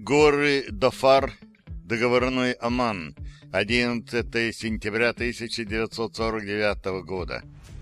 Горы Дафар, договорной Оман, 11 сентября 1949 года.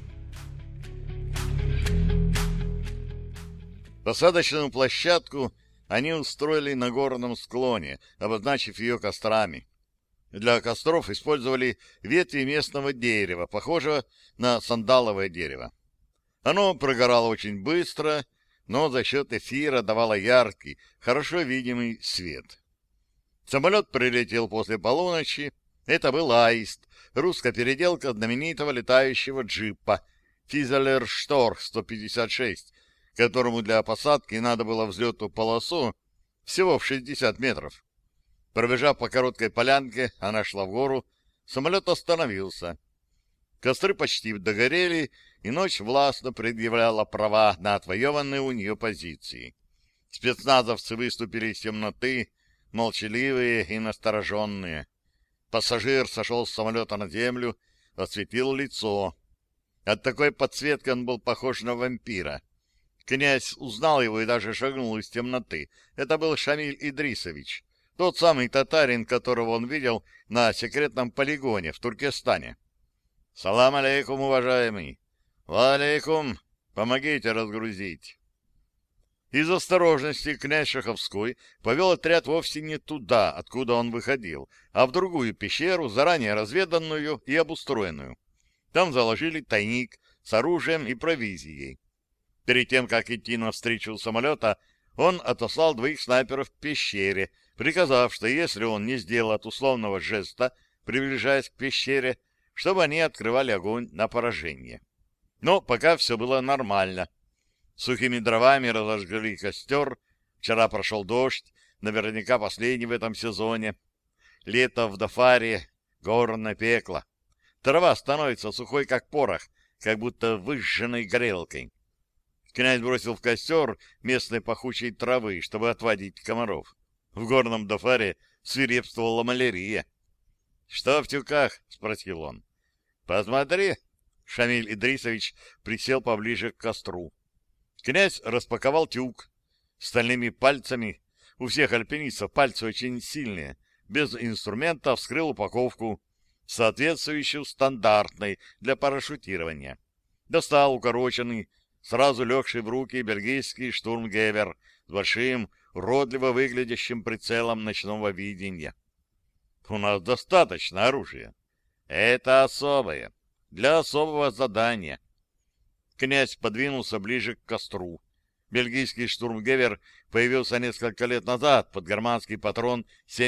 Посадочную площадку они устроили на горном склоне, обозначив ее кострами. Для костров использовали ветви местного дерева, похожего на сандаловое дерево. Оно прогорало очень быстро, но за счет эфира давало яркий, хорошо видимый свет. Самолет прилетел после полуночи. Это был «Аист», русская переделка знаменитого летающего джипа «Физелер Шторх 156», которому для посадки надо было взлетную полосу всего в 60 метров. Пробежав по короткой полянке, она шла в гору, самолет остановился. Костры почти догорели, и ночь властно предъявляла права на отвоеванные у нее позиции. Спецназовцы выступили из темноты, молчаливые и настороженные. Пассажир сошел с самолета на землю, осветил лицо. От такой подсветки он был похож на вампира. Князь узнал его и даже шагнул из темноты. Это был Шамиль Идрисович, тот самый татарин, которого он видел на секретном полигоне в Туркестане. «Салам алейкум, уважаемый!» «Ва алейкум! Помогите разгрузить!» Из осторожности князь Шаховской повел отряд вовсе не туда, откуда он выходил, а в другую пещеру, заранее разведанную и обустроенную. Там заложили тайник с оружием и провизией. Перед тем, как идти навстречу самолета, он отослал 2 снайперов в пещере, приказав, что если он не сделает условного жеста, приближаясь к пещере, чтобы они открывали огонь на поражение. Но пока все было нормально. Сухими дровами разожгли костер. Вчера прошел дождь, наверняка последний в этом сезоне. Лето в Дафаре — горное пекло. Трава становится сухой, как порох, как будто выжженной горелкой. Князь бросил в костер местной пахучей травы, чтобы отводить комаров. В горном Дафаре свирепствовала малярия. — Что в тюках? — спросил он. — Посмотри. Шамиль Идрисович присел поближе к костру. Князь распаковал тюк. Стальными пальцами, у всех альпинистов пальцы очень сильные, без инструмента вскрыл упаковку, соответствующую стандартной для парашютирования. Достал укороченный, сразу легший в руки бельгийский штурмгевер с большим, уродливо выглядящим прицелом ночного видения. У нас достаточно оружия. Это особое, для особого задания. Князь подвинулся ближе к костру. Бельгийский штурмгевер появился несколько лет назад под германский патрон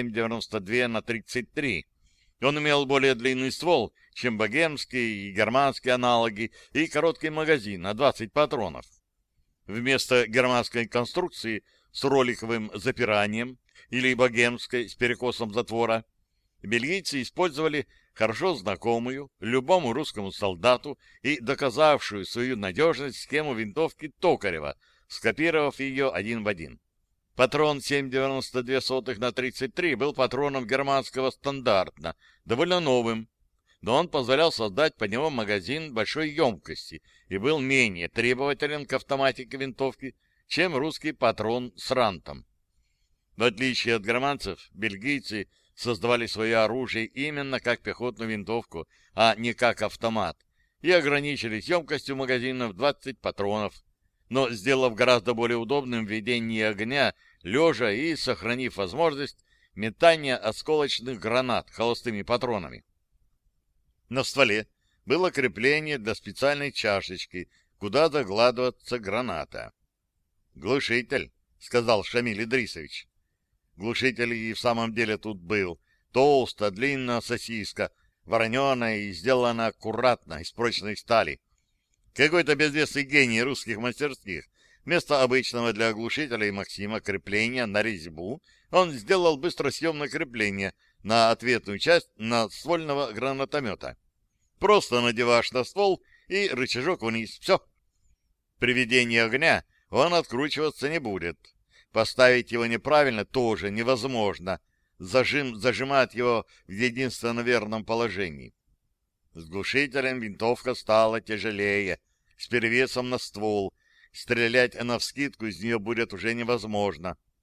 7,92 х 33. Он имел более длинный ствол, чем богемские и германские аналоги, и короткий магазин на 20 патронов. Вместо германской конструкции с роликовым запиранием или богемской с перекосом затвора бельгийцы использовали хорошо знакомую любому русскому солдату и доказавшую свою надежность схему винтовки Токарева, скопировав ее один в один. Патрон 7,92 на 33 был патроном германского стандарта, довольно новым, но он позволял создать под него магазин большой емкости и был менее требователен к автоматике винтовки, чем русский патрон с рантом. В отличие от германцев, бельгийцы создавали свое оружие именно как пехотную винтовку, а не как автомат, и ограничились емкостью магазина в 20 патронов, но сделав гораздо более удобным ведение огня лежа и сохранив возможность метания осколочных гранат холостыми патронами. На стволе было крепление для специальной чашечки, куда закладывается граната. «Глушитель», — сказал Шамиль Идрисович. Глушитель и в самом деле тут был. Толстая, длинная сосиска, вороненая и сделана аккуратно, из прочной стали. Какой-то безвестный гений русских мастерских. Вместо обычного для глушителя и Максима крепления на резьбу он сделал быстросъемное крепление на ответную часть надствольного гранатомета. Просто надеваешь на ствол и рычажок вниз. Все. При ведении огня он откручиваться не будет. Поставить его неправильно тоже невозможно. Зажим зажимает его в единственно верном положении. С глушителем винтовка стала тяжелее, с перевесом на ствол. Стрелять навскидку из нее будет уже невозможно.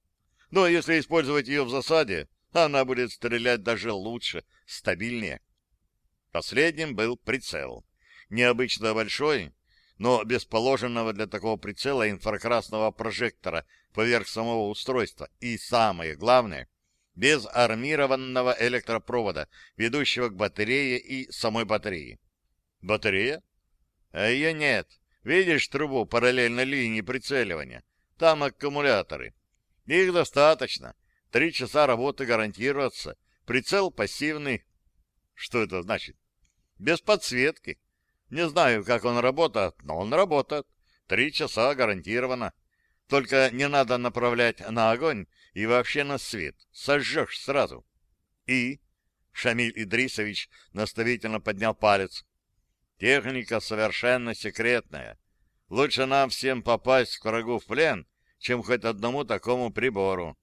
Но если использовать ее в засаде, она будет стрелять даже лучше, стабильнее. Последним был прицел. Необычно большой, но без положенного для такого прицела инфракрасного прожектора поверх самого устройства. И самое главное, без армированного электропровода, ведущего к батарее и самой батарее. Батарея? А ее нет. Видишь трубу параллельно линии прицеливания? Там аккумуляторы. Их достаточно. 3 часа работы гарантируется. Прицел пассивный. Что это значит? Без подсветки. Не знаю, как он работает, но он работает. 3 часа гарантированно. Только не надо направлять на огонь и вообще на свет. Сожжешь сразу. И... Шамиль Идрисович наставительно поднял палец. Техника совершенно секретная. Лучше нам всем попасть к врагу в плен, чем хоть одному такому прибору.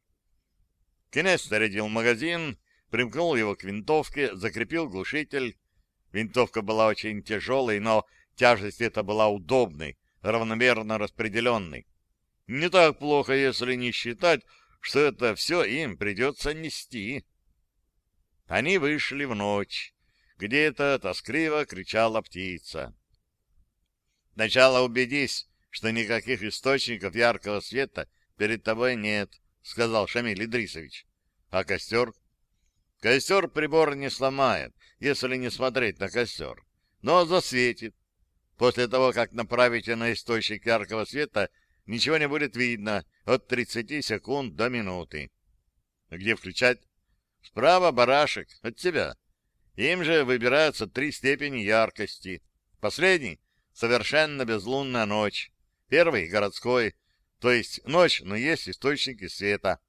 Князь зарядил магазин, примкнул его к винтовке, закрепил глушитель. Винтовка была очень тяжелой, но тяжесть эта была удобной, равномерно распределенной. Не так плохо, если не считать, что это все им придется нести. Они вышли в ночь. Где-то тоскливо кричала птица. «Сначала убедись, что никаких источников яркого света перед тобой нет», — сказал Шамиль Идрисович. «А костер?» «Костер прибор не сломает, если не смотреть на костер, но засветит. После того, как направите на источник яркого света, ничего не будет видно от 30 секунд до минуты». «Где включать?» «Справа барашек, от тебя. Им же выбираются 3 степени яркости. Последний — совершенно безлунная ночь. Первый — городской, то есть ночь, но есть источники света».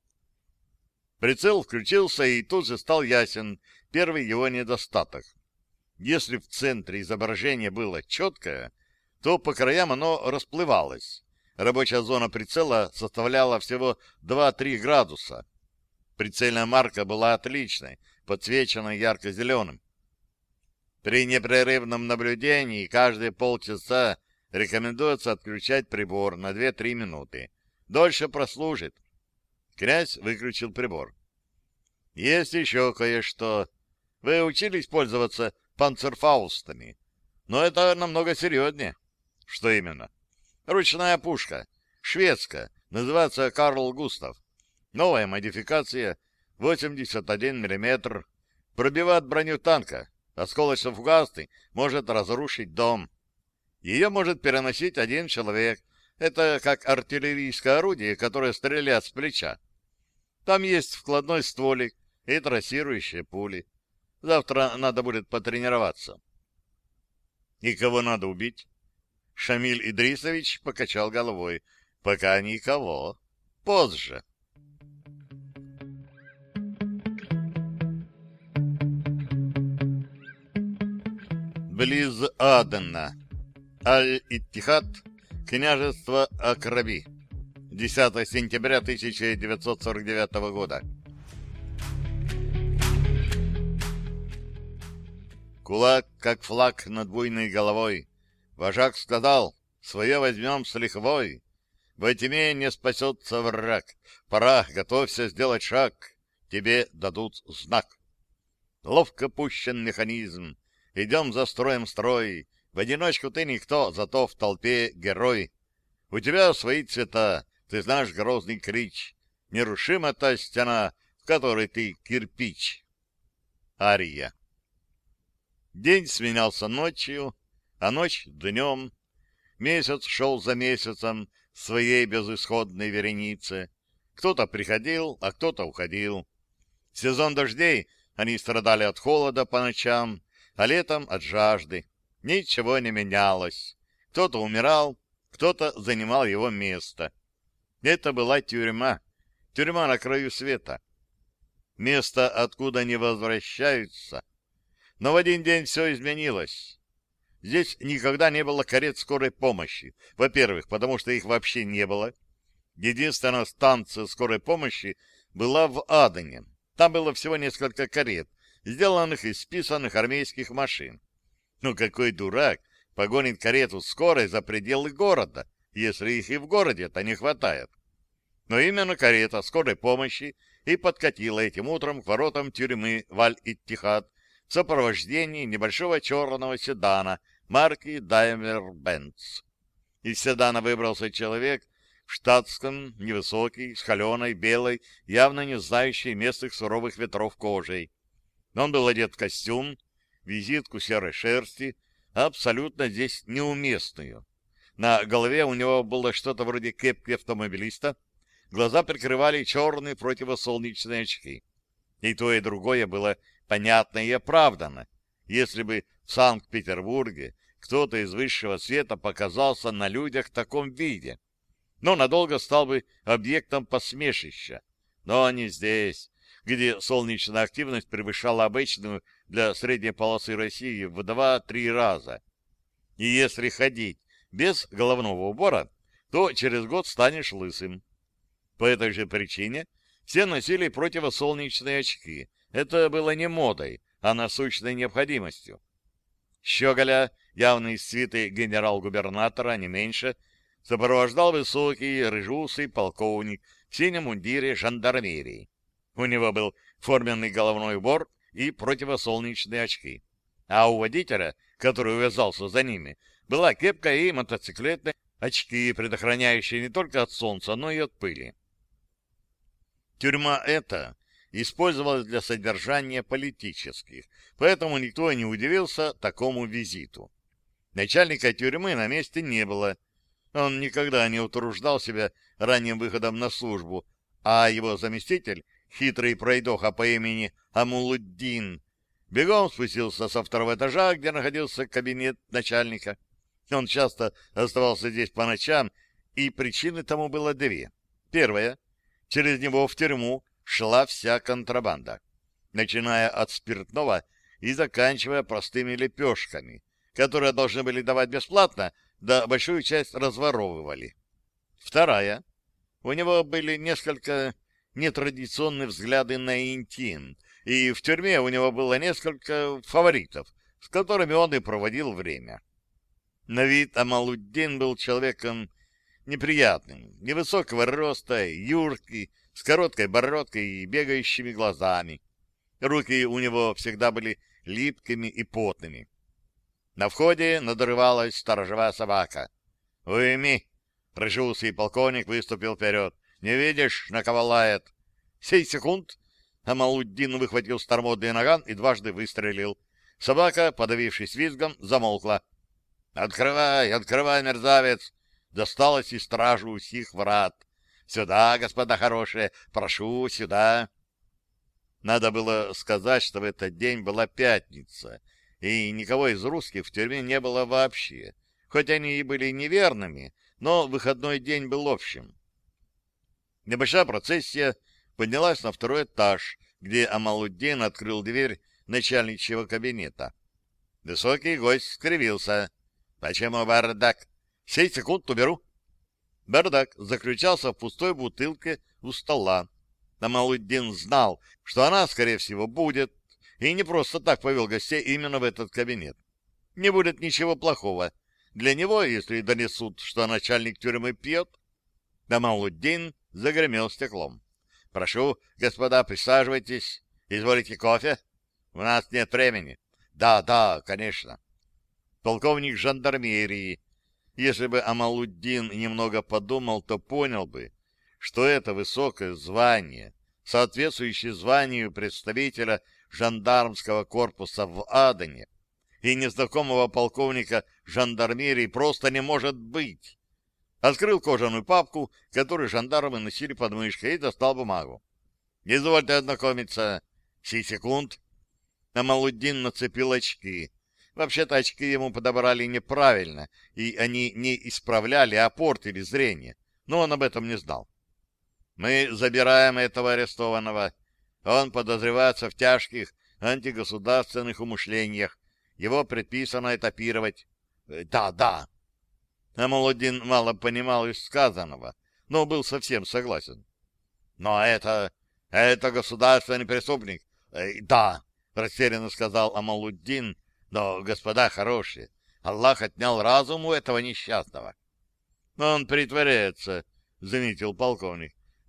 Прицел включился, и тут же стал ясен первый его недостаток. Если в центре изображение было четкое, то по краям оно расплывалось. Рабочая зона прицела составляла всего 2-3 градуса. Прицельная марка была отличной, подсвечена ярко-зеленым. При непрерывном наблюдении каждые полчаса рекомендуется отключать прибор на 2-3 минуты. Дольше прослужит. Князь выключил прибор. Есть еще кое-что. Вы учились пользоваться панцерфаустами, но это намного серьезнее. Что именно? Ручная пушка. Шведская. Называется Карл Густав. Новая модификация. 81 мм. Пробивает броню танка. Осколочно-фугасный может разрушить дом. Ее может переносить 1 человек. Это как артиллерийское орудие, которое стреляет с плеча. Там есть вкладной стволик и трассирующие пули. Завтра надо будет потренироваться. И кого надо убить? Шамиль Идрисович покачал головой. Пока никого. Позже. Близ Адена. Аль-Иттихад, княжество Акраби. 10 сентября 1949 года. Кулак, как флаг над буйной головой. Вожак сказал, свое возьмем с лихвой. Во тьме не спасется враг. Пора, готовься сделать шаг. Тебе дадут знак. Ловко пущен механизм. Идем за строем строй. В одиночку ты никто, зато в толпе герой. У тебя свои цвета, ты знаешь грозный клич. Нерушима та стена, в которой ты кирпич. Ария. День сменялся ночью, а ночь — днем. Месяц шел за месяцем в своей безысходной веренице. Кто-то приходил, а кто-то уходил. В сезон дождей они страдали от холода по ночам, а летом от жажды. Ничего не менялось. Кто-то умирал, кто-то занимал его место. Это была тюрьма. Тюрьма на краю света. Место, откуда не возвращаются. Но в один день все изменилось. Здесь никогда не было карет скорой помощи. Во-первых, потому что их вообще не было. Единственная станция скорой помощи была в Адене. Там было всего несколько карет, сделанных из списанных армейских машин. Ну, какой дурак погонит карету скорой за пределы города, если их и в городе-то не хватает? Но именно карета скорой помощи и подкатила этим утром к воротам тюрьмы Валь-Иттихад в сопровождении небольшого черного седана марки Daimler-Benz. Из седана выбрался человек в штатском, невысокий, с холеной, белой, явно не знающей местных суровых ветров кожей. Он был одет в костюм, визитку серой шерсти, абсолютно здесь неуместную. На голове у него было что-то вроде кепки автомобилиста, глаза прикрывали черные противосолнечные очки. И то, и другое было понятно и оправдано, если бы в Санкт-Петербурге кто-то из высшего света показался на людях в таком виде, но надолго стал бы объектом посмешища. Но не здесь, где солнечная активность превышала обычную для средней полосы России в 2-3 раза. И если ходить без головного убора, то через год станешь лысым. По этой же причине все носили противосолнечные очки. Это было не модой, а насущной необходимостью. Щеголя, явно из свиты генерал-губернатора, не меньше, сопровождал высокий рыжеусый полковник в синем мундире жандармерии. У него был форменный головной убор и противосолнечные очки. А у водителя, который увязался за ними, была кепка и мотоциклетные очки, предохраняющие не только от солнца, но и от пыли. Тюрьма эта использовалась для содержания политических, поэтому никто не удивился такому визиту. Начальника тюрьмы на месте не было. Он никогда не утруждал себя ранним выходом на службу, а его заместитель, хитрый пройдоха по имени Амулуддин, бегом спустился со второго этажа, где находился кабинет начальника. Он часто оставался здесь по ночам, и причины тому было две. Первая — через него в тюрьму шла вся контрабанда, начиная от спиртного и заканчивая простыми лепешками, которые должны были давать бесплатно, да большую часть разворовывали. Вторая — у него были несколько нетрадиционные взгляды на интим, и в тюрьме у него было несколько фаворитов, с которыми он и проводил время. На вид Амалуддин был человеком неприятным, невысокого роста, юркий, с короткой бородкой и бегающими глазами. Руки у него всегда были липкими и потными. На входе надрывалась сторожевая собака. «Уйми!» — рыжеусый полковник выступил вперед. «Не видишь, на кого лает?» Сей секунд Амалуддин выхватил старомодный наган и дважды выстрелил. Собака, подавившись визгом, замолкла. «Открывай, открывай, мерзавец!» Досталось и стражу сих врат. «Сюда, господа хорошие, прошу, сюда!» Надо было сказать, что в этот день была пятница, и никого из русских в тюрьме не было вообще. Хоть они и были неверными, но выходной день был общим. Небольшая процессия поднялась на второй этаж, где Амалуддин открыл дверь начальничьего кабинета. Высокий гость скривился. «Почему бардак? Сей секунд уберу». Бардак заключался в пустой бутылке у стола. Амалуддин знал, что она, скорее всего, будет, и не просто так повел гостей именно в этот кабинет. Не будет ничего плохого. Для него, если донесут, что начальник тюрьмы пьет, Амалуддин загремел стеклом. «Прошу, господа, присаживайтесь. Изволите кофе? У нас нет времени». «Да, да, конечно». Полковник жандармерии. Если бы Амалуддин немного подумал, то понял бы, что это высокое звание, соответствующее званию представителя жандармского корпуса в Адане, и незнакомого полковника жандармерии просто не может быть. Открыл кожаную папку, которую жандармы носили под мышкой, и достал бумагу. «Извольте ознакомиться». «Сей секунд». Амалуддин нацепил очки. Вообще-то очки ему подобрали неправильно, и они не исправляли, а портили зрение, но он об этом не знал. «Мы забираем этого арестованного. Он подозревается в тяжких антигосударственных умышлениях. Его предписано этапировать». «Да, да». Амалуддин мало понимал из сказанного, но был совсем согласен. «Но это государственный преступник». «Да», — растерянно сказал Амалуддин, — «но, господа хорошие, Аллах отнял разум у этого несчастного». «Он притворяется», — заметил полковник.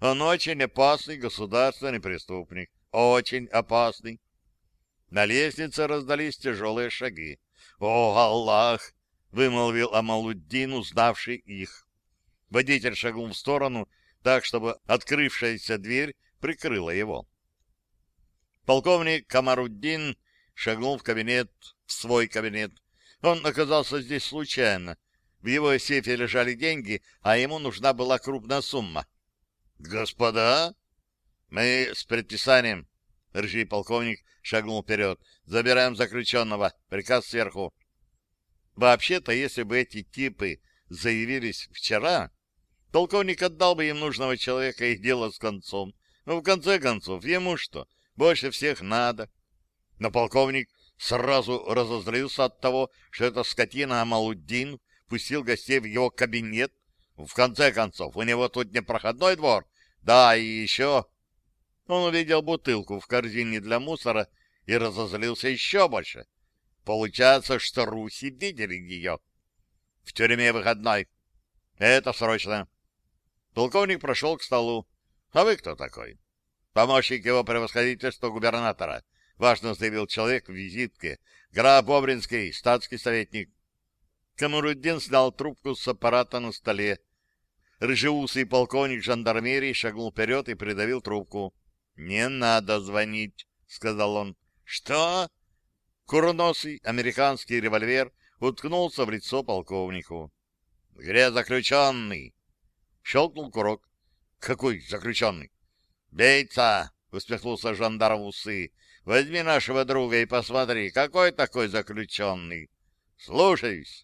Он очень опасный государственный преступник. Очень опасный. На лестнице раздались тяжелые шаги. «О, Аллах!» — вымолвил Амалуддин, узнавший их. Водитель шагнул в сторону, так, чтобы открывшаяся дверь прикрыла его. Полковник Камаруддин шагнул в свой кабинет. Он оказался здесь случайно. В его сейфе лежали деньги, а ему нужна была крупная сумма. «Господа, мы с предписанием...» Рыжий полковник шагнул вперед. «Забираем заключенного. Приказ сверху». Вообще-то, если бы эти типы заявились вчера, полковник отдал бы им нужного человека, и дело с концом. Но в конце концов, ему что, больше всех надо? Но полковник сразу разозлился от того, что эта скотина Амалуддин пустил гостей в его кабинет. В конце концов, у него тут не проходной двор. Да, и еще... Он увидел бутылку в корзине для мусора и разозлился еще больше. Получается, что руси видели ее. В тюрьме выходной. Это срочно. Полковник прошел к столу. А вы кто такой? Помощник его превосходительства губернатора. Важно заявил человек в визитке. Граф Бобринский, статский советник. Камаруддин снял трубку с аппарата на столе. Рыжеусый полковник жандармерии шагнул вперед и придавил трубку. «Не надо звонить», — сказал он. «Что?» Курносый американский револьвер уткнулся в лицо полковнику. «Где заключенный?» Щелкнул курок. «Какой заключенный?» «Бейца!» — усмехнулся жандарм в усы. «Возьми нашего друга и посмотри, какой такой заключенный?» «Слушаюсь».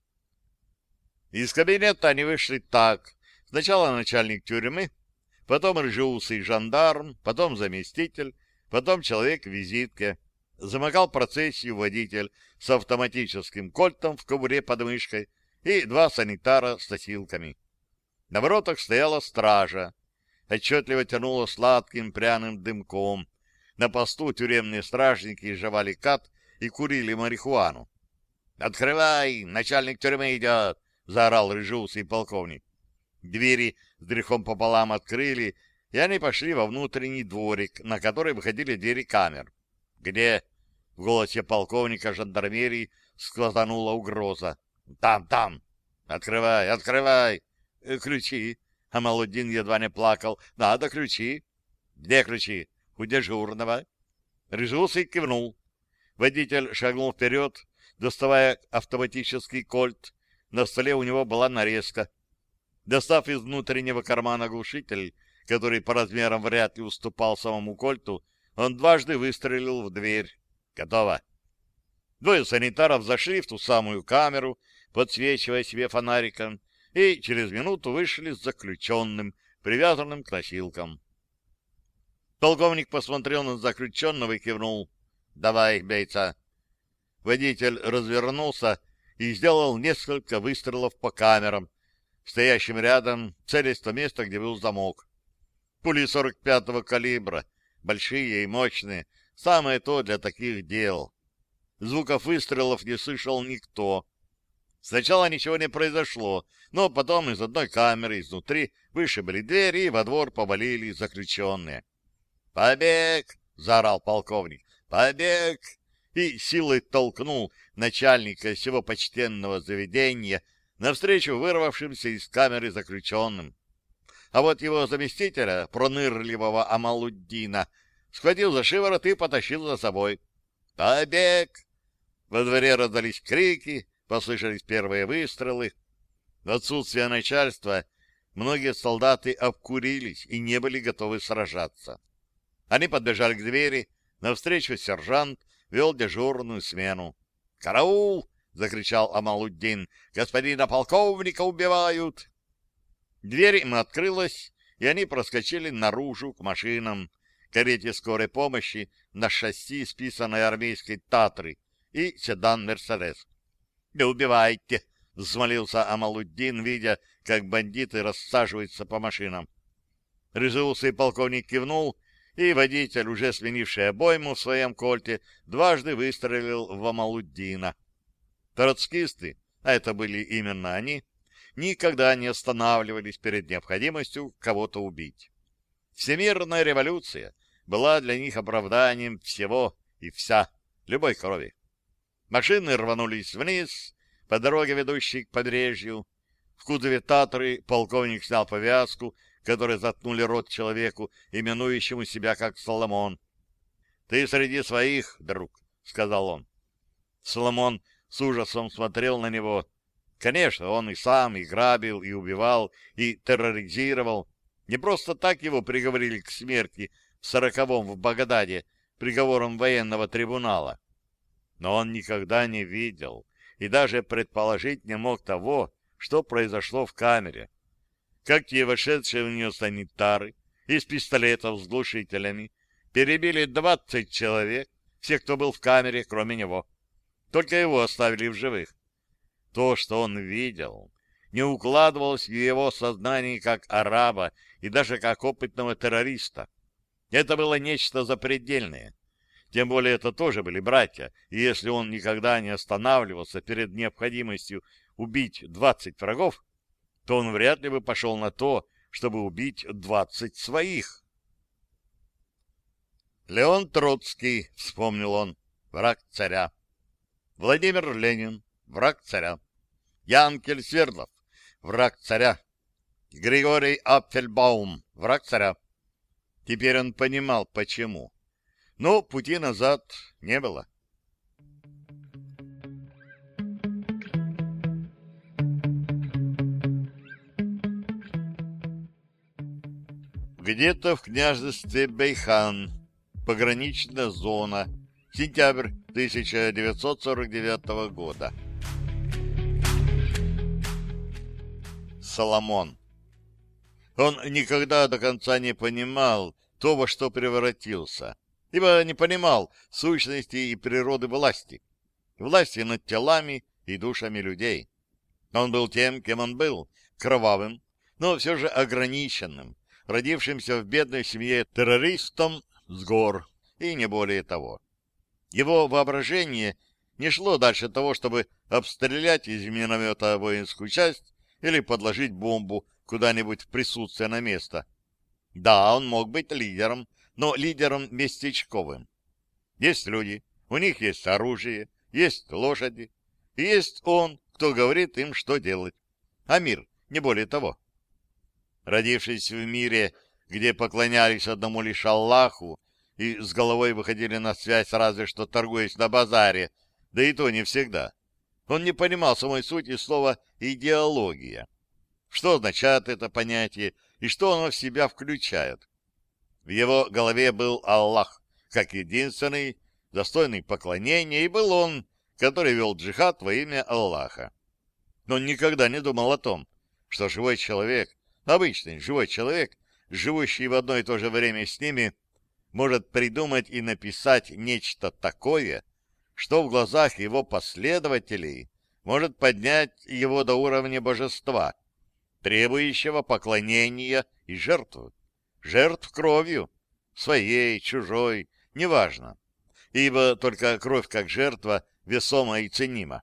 Из кабинета они вышли так. Сначала начальник тюрьмы, потом рыжеусый жандарм, потом заместитель, потом человек в визитке. Замыкал процессию водитель с автоматическим кольтом в кобуре под мышкой и два санитара с носилками. На воротах стояла стража. Отчетливо тянуло сладким пряным дымком. На посту тюремные стражники жевали кат и курили марихуану. «Открывай! Начальник тюрьмы идет!» — заорал рыжеусый полковник. Двери с грехом пополам открыли, и они пошли во внутренний дворик, на который выходили двери камер. «Где?» — в голосе полковника жандармерии сквозанула угроза. «Там, там! Открывай, открывай!» «Ключи!» — Амалуддин едва не плакал. «Надо ключи!» «Где ключи?» «У дежурного!» Рыжеусый кивнул. Водитель шагнул вперед, доставая автоматический кольт. На столе у него была нарезка. Достав из внутреннего кармана глушитель, который по размерам вряд ли уступал самому кольту, он дважды выстрелил в дверь. Готово. Двое санитаров зашли в ту самую камеру, подсвечивая себе фонариком, и через минуту вышли с заключенным, привязанным к носилкам. Полковник посмотрел на заключенного и кивнул. «Давай, бейца!» Водитель развернулся и сделал несколько выстрелов по камерам, стоящим рядом, целясь в то место, где был замок. Пули 45-го калибра, большие и мощные, самое то для таких дел. Звуков выстрелов не слышал никто. Сначала ничего не произошло, но потом из одной камеры изнутри вышибли двери, и во двор повалили заключенные. «Побег!» — заорал полковник. «Побег!» И силой толкнул начальника всего почтенного заведения навстречу вырвавшимся из камеры заключенным. А вот его заместителя, пронырливого Амалуддина, схватил за шиворот и потащил за собой. «Побег!» Во дворе раздались крики, послышались первые выстрелы. В отсутствие начальства многие солдаты обкурились и не были готовы сражаться. Они подбежали к двери, навстречу сержант вел дежурную смену. «Караул!» — закричал Амалуддин. «Господина полковника убивают!» Дверь им открылась, и они проскочили наружу к машинам, карете скорой помощи на шасси списанной армейской «Татры» и седан «Мерседес». «Не убивайте!» — взмолился Амалуддин, видя, как бандиты рассаживаются по машинам. Рыжеусый полковник кивнул, и водитель, уже сменивший обойму в своем кольте, дважды выстрелил в Амалуддина. Троцкисты, а это были именно они, никогда не останавливались перед необходимостью кого-то убить. Всемирная революция была для них оправданием всего и вся, любой крови. Машины рванулись вниз, по дороге, ведущей к побережью. В кузове «Татры» полковник снял повязку, которой заткнули рот человеку, именующему себя как Соломон. — Ты среди своих, друг, — сказал он. Соломон с ужасом смотрел на него. Конечно, он и сам и грабил, и убивал, и терроризировал. Не просто так его приговорили к смерти в 40-м в Багдаде приговором военного трибунала. Но он никогда не видел и даже предположить не мог того, что произошло в камере. Как те вошедшие в нее санитары из пистолетов с глушителями перебили 20 человек, всех, кто был в камере, кроме него. Только его оставили в живых. То, что он видел, не укладывалось в его сознании как араба и даже как опытного террориста. Это было нечто запредельное. Тем более это тоже были братья, и если он никогда не останавливался перед необходимостью убить 20 врагов, то он вряд ли бы пошел на то, чтобы убить 20 своих. Леон Троцкий, вспомнил он, враг царя. Владимир Ленин, враг царя. Янкель Свердлов, враг царя. Григорий Апфельбаум, враг царя. Теперь он понимал, почему. Но пути назад не было. Где-то в княжестве Бейхан, пограничная зона, сентябрь 1949 года. Соломон. Он никогда до конца не понимал то, во что превратился, ибо не понимал сущности и природы власти, власти над телами и душами людей. Он был тем, кем он был, кровавым, но все же ограниченным, родившимся в бедной семье террористом с гор, и не более того. Его воображение не шло дальше того, чтобы обстрелять из миномета воинскую часть или подложить бомбу куда-нибудь в присутствие на место. Да, он мог быть лидером, но лидером местечковым. Есть люди, у них есть оружие, есть лошади, и есть он, кто говорит им, что делать. А мир не более того. Родившись в мире, где поклонялись одному лишь Аллаху и с головой выходили на связь разве что торгуясь на базаре, да и то не всегда, он не понимал самой сути слова «идеология». Что означает это понятие и что оно в себя включает? В его голове был Аллах, как единственный, достойный поклонения, и был он, который вел джихад во имя Аллаха. Но он никогда не думал о том, что живой человек, обычный живой человек, живущий в одно и то же время с ними, может придумать и написать нечто такое, что в глазах его последователей может поднять его до уровня божества, требующего поклонения и жертв. Жертв кровью, своей, чужой, неважно, ибо только кровь как жертва весома и ценима.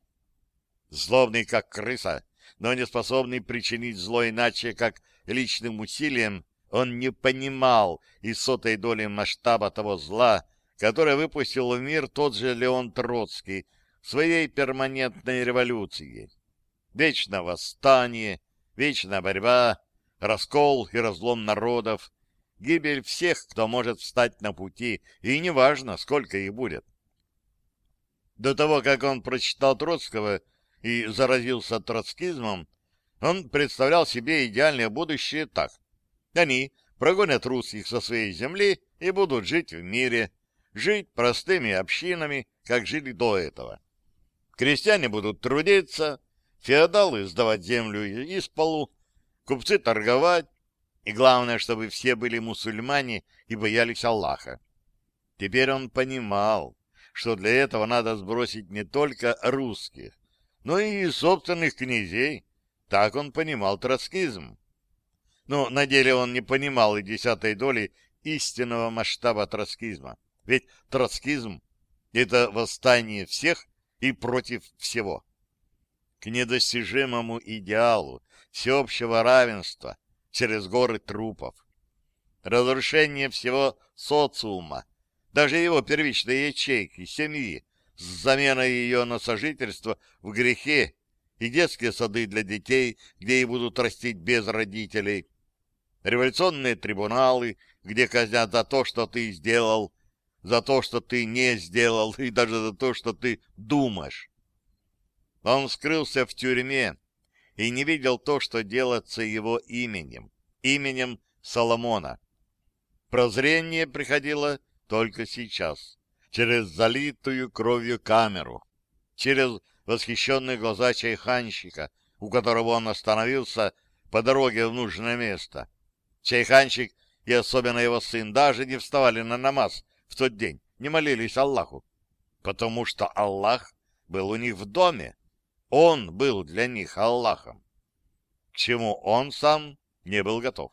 Злобный как крыса, но не способный причинить зло иначе, как личным усилием, он не понимал и сотой доли масштаба того зла, которое выпустил в мир тот же Леон Троцкий в своей перманентной революции. Вечное восстание, вечная борьба, раскол и разлом народов, гибель всех, кто может встать на пути, и неважно, сколько их будет. До того, как он прочитал Троцкого и заразился троцкизмом, он представлял себе идеальное будущее так. Они прогонят русских со своей земли и будут жить в мире, жить простыми общинами, как жили до этого. Крестьяне будут трудиться, феодалы сдавать землю из полу, купцы торговать, и главное, чтобы все были мусульмане и боялись Аллаха. Теперь он понимал, что для этого надо сбросить не только русских, но и собственных князей. Так он понимал троцкизм. Но на деле он не понимал и десятой доли истинного масштаба троцкизма. Ведь троцкизм — это восстание всех и против всего. К недостижимому идеалу всеобщего равенства через горы трупов. разрушение всего социума, даже его первичной ячейки, семьи, с заменой ее на сожительство в грехе и детские сады для детей, где и будут растить без родителей, революционные трибуналы, где казнят за то, что ты сделал, за то, что ты не сделал, и даже за то, что ты думаешь. Он скрылся в тюрьме и не видел то, что делается его именем, именем Соломона. Прозрение приходило только сейчас, через залитую кровью камеру, через восхищенные глаза чайханщика, у которого он остановился по дороге в нужное место. Чайханщик и особенно его сын даже не вставали на намаз в тот день, не молились Аллаху, потому что Аллах был у них в доме. Он был для них Аллахом, к чему он сам не был готов.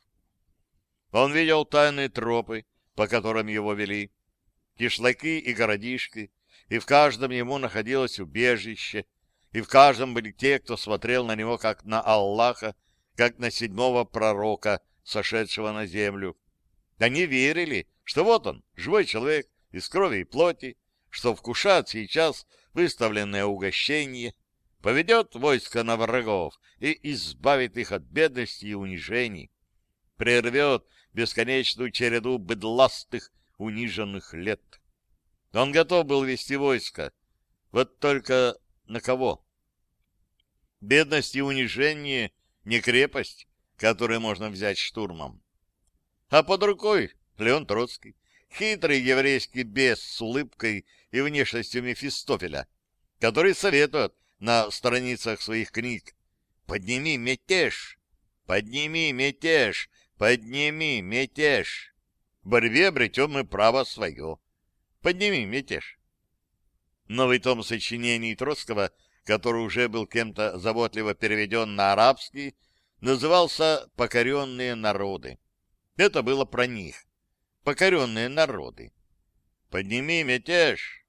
Он видел тайные тропы, по которым его вели, кишлаки и городишки, и в каждом ему находилось убежище, и в каждом были те, кто смотрел на него как на Аллаха, как на седьмого пророка, сошедшего на землю. Они верили, что вот он, живой человек, из крови и плоти, что вкушает сейчас выставленное угощение, поведет войско на врагов и избавит их от бедности и унижений, прервет бесконечную череду быдластых, униженных лет. Он готов был вести войско. Вот только на кого? Бедность и унижение — не крепость, которую можно взять штурмом. А под рукой Леон Троцкий, хитрый еврейский бес с улыбкой и внешностью Мефистофеля, который советует на страницах своих книг: «Подними мятеж! Подними мятеж! Подними мятеж! В борьбе обретем мы право свое. Подними мятеж!» Новый том сочинений Троцкого, который уже был кем-то заботливо переведен на арабский, назывался «Покоренные народы». Это было про них. Покоренные народы. Подними мятеж.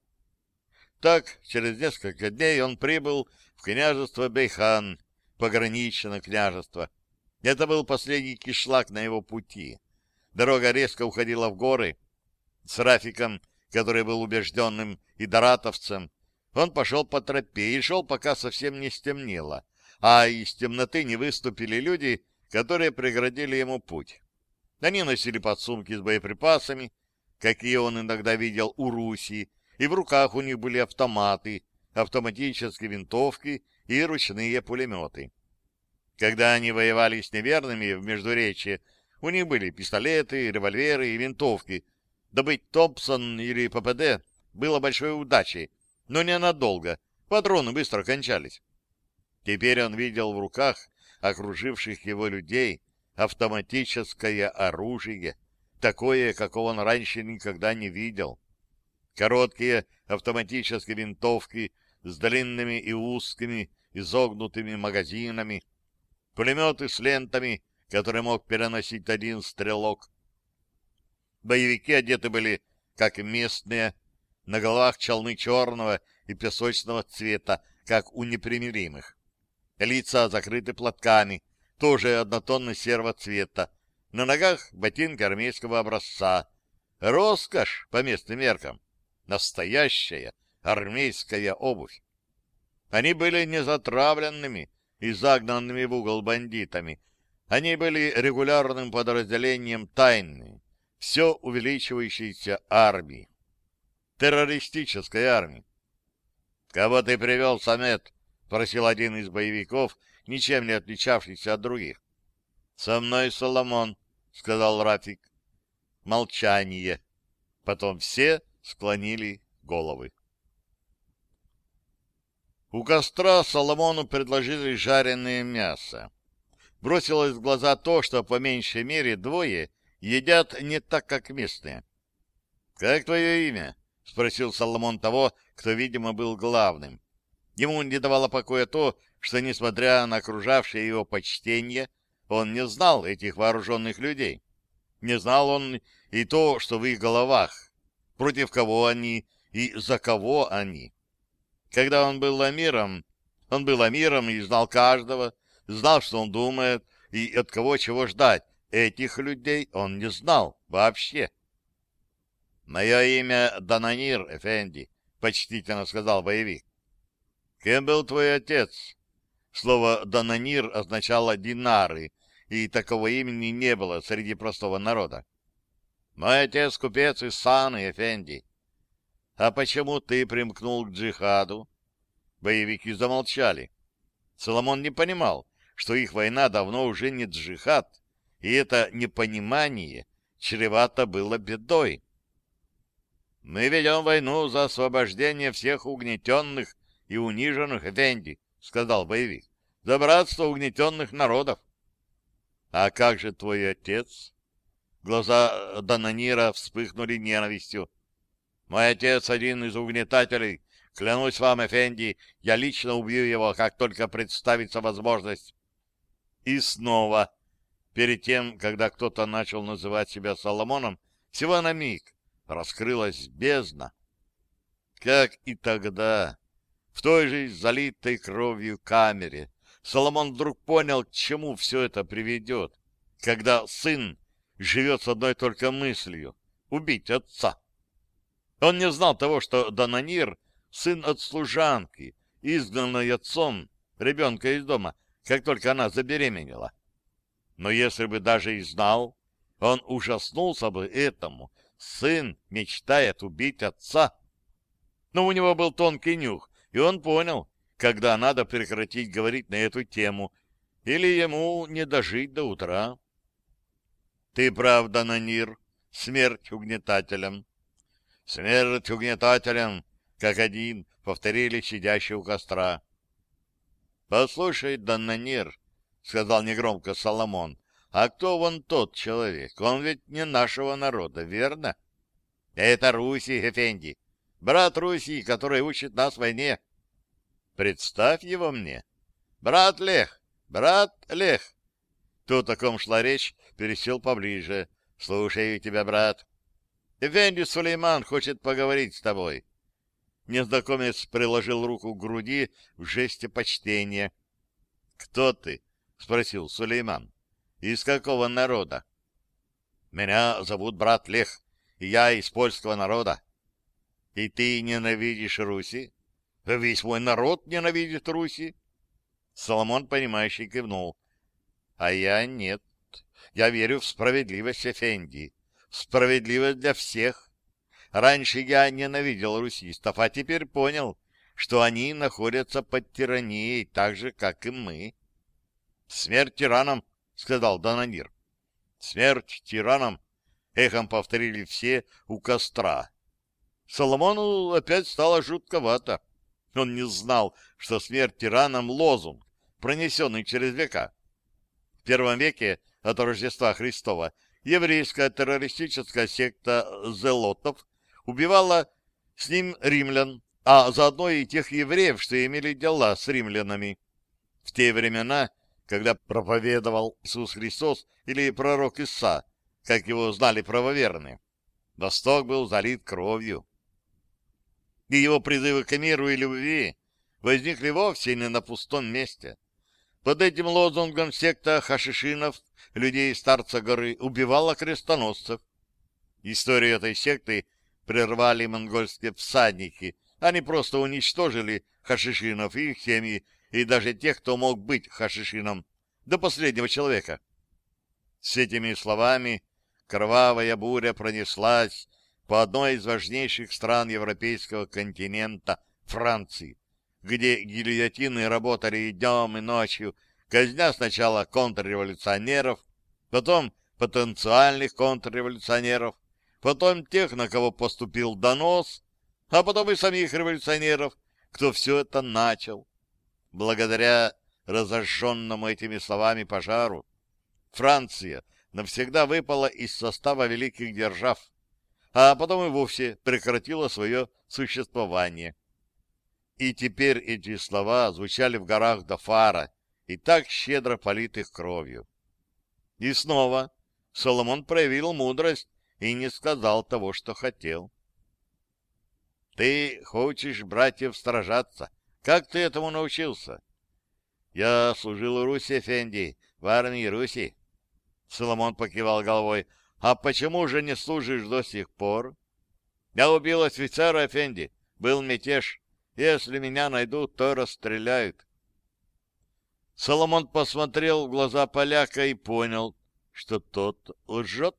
Так, через несколько дней он прибыл в княжество Бейхан, пограничное княжество. Это был последний кишлак на его пути. Дорога резко уходила в горы. С Рафиком, который был убежденным идоратовцем, он пошел по тропе и шел, пока совсем не стемнело, а из темноты не выступили люди, которые преградили ему путь. Они носили подсумки с боеприпасами, какие он иногда видел у Руси, и в руках у них были автоматы, автоматические винтовки и ручные пулеметы. Когда они воевали с неверными в Междуречье, у них были пистолеты, револьверы и винтовки. Добыть Томпсон или ППД было большой удачей, но ненадолго, патроны быстро кончались. Теперь он видел в руках окруживших его людей автоматическое оружие, такое, какого он раньше никогда не видел. Короткие автоматические винтовки с длинными и узкими изогнутыми магазинами, пулеметы с лентами, которые мог переносить один стрелок. Боевики одеты были, как местные, на головах челны черного и песочного цвета, как у непримиримых. Лица закрыты платками, тоже однотонно серого цвета. На ногах ботинки армейского образца. Роскошь по местным меркам. Настоящая армейская обувь. Они были не затравленными и загнанными в угол бандитами. Они были регулярным подразделением тайны, все увеличивающейся армии. Террористической армии. «Кого ты привел, Самет?» — просил один из боевиков, ничем не отличавшийся от других. «Со мной Соломон», — сказал Рафик. Молчание. Потом все склонили головы. У костра Соломону предложили жареное мясо. Бросилось в глаза то, что по меньшей мере двое едят не так, как местные. — Как твое имя? — спросил Соломон того, кто, видимо, был главным. Ему не давало покоя то, что, несмотря на окружавшее его почтение, он не знал этих вооруженных людей. Не знал он и то, что в их головах, против кого они и за кого они. Когда он был амиром и знал каждого, знал, что он думает и от кого чего ждать, этих людей он не знал вообще. «Мое имя Дананир, Эфенди», — почтительно сказал боевик. «Кем был твой отец?» Слово «дананир» означало «динары», и такого имени не было среди простого народа. «Мой отец купец из Саны, Эфенди». «А почему ты примкнул к джихаду?» Боевики замолчали. Соломон не понимал, что их война давно уже не джихад, и это непонимание чревато было бедой. «Мы ведем войну за освобождение всех угнетенных и униженных, Эфенди», — сказал боевик, — «за братство угнетенных народов». «А как же твой отец?» Глаза Дананира вспыхнули ненавистью. «Мой отец один из угнетателей. Клянусь вам, Эфенди, я лично убью его, как только представится возможность». И снова, перед тем, когда кто-то начал называть себя Соломоном, всего на миг раскрылась бездна. Как и тогда, в той же залитой кровью камере, Соломон вдруг понял, к чему все это приведет, когда сын живет с одной только мыслью — убить отца. Он не знал того, что Дананир — сын от служанки, изгнанной отцом ребенка из дома, как только она забеременела. Но если бы даже и знал, он ужаснулся бы этому. Сын мечтает убить отца. Но у него был тонкий нюх, и он понял, когда надо прекратить говорить на эту тему, или ему не дожить до утра. «Ты прав, Дананир, смерть угнетателям». «Смерть угнетателям», как один, повторили сидящие у костра. «Послушай, Дананир», — сказал негромко Соломон, — «а кто вон тот человек? Он ведь не нашего народа, верно?» «Это Руси, Эфенди, брат Руси, который учит нас войне». «Представь его мне». «Брат Лех, брат Лех». Тут, о ком шла речь, пересел поближе. «Слушаю тебя, брат». «Эфенди Сулейман хочет поговорить с тобой». Незнакомец приложил руку к груди в жесте почтения. «Кто ты?» — спросил Сулейман. «Из какого народа?» «Меня зовут брат Лех, и я из польского народа». «И ты ненавидишь Руси?» «Весь мой народ ненавидит Руси». Соломон, понимающий, кивнул. «А я нет. Я верю в справедливость, Эфенди. В справедливость для всех. Раньше я ненавидел русистов, а теперь понял, что они находятся под тиранией, так же, как и мы». «Смерть тиранам», — сказал Дананир. «Смерть тиранам», — эхом повторили все у костра. Соломону опять стало жутковато. Он не знал, что смерть тиранам — лозунг, пронесенный через века. В первом веке от Рождества Христова еврейская террористическая секта зелотов убивала с ним римлян, а заодно и тех евреев, что имели дела с римлянами. В те времена, когда проповедовал Иисус Христос или пророк Иса, как его знали правоверные, Восток был залит кровью. И его призывы к миру и любви возникли вовсе не на пустом месте. Под этим лозунгом секта хашишинов, людей старца горы, убивала крестоносцев. Историю этой секты прервали монгольские всадники. Они просто уничтожили хашишинов и их семьи, и даже тех, кто мог быть хашишином, до последнего человека. С этими словами кровавая буря пронеслась по одной из важнейших стран европейского континента, Франции, где гильотины работали и днем, и ночью, казня сначала контрреволюционеров, потом потенциальных контрреволюционеров, потом тех, на кого поступил донос, а потом и самих революционеров, кто все это начал. Благодаря разожженному этими словами пожару Франция навсегда выпала из состава великих держав, а потом и вовсе прекратила свое существование. И теперь эти слова звучали в горах Дафара, и так щедро политых кровью. И снова Соломон проявил мудрость и не сказал того, что хотел. «Ты хочешь братьев сражаться? Как ты этому научился?» «Я служил у Руси, Эфенди, в армии Руси». Соломон покивал головой. А почему же не служишь до сих пор? Я убил офицера, эфенди. Был мятеж. Если меня найдут, то расстреляют. Соломон посмотрел в глаза поляка и понял, что тот лжет.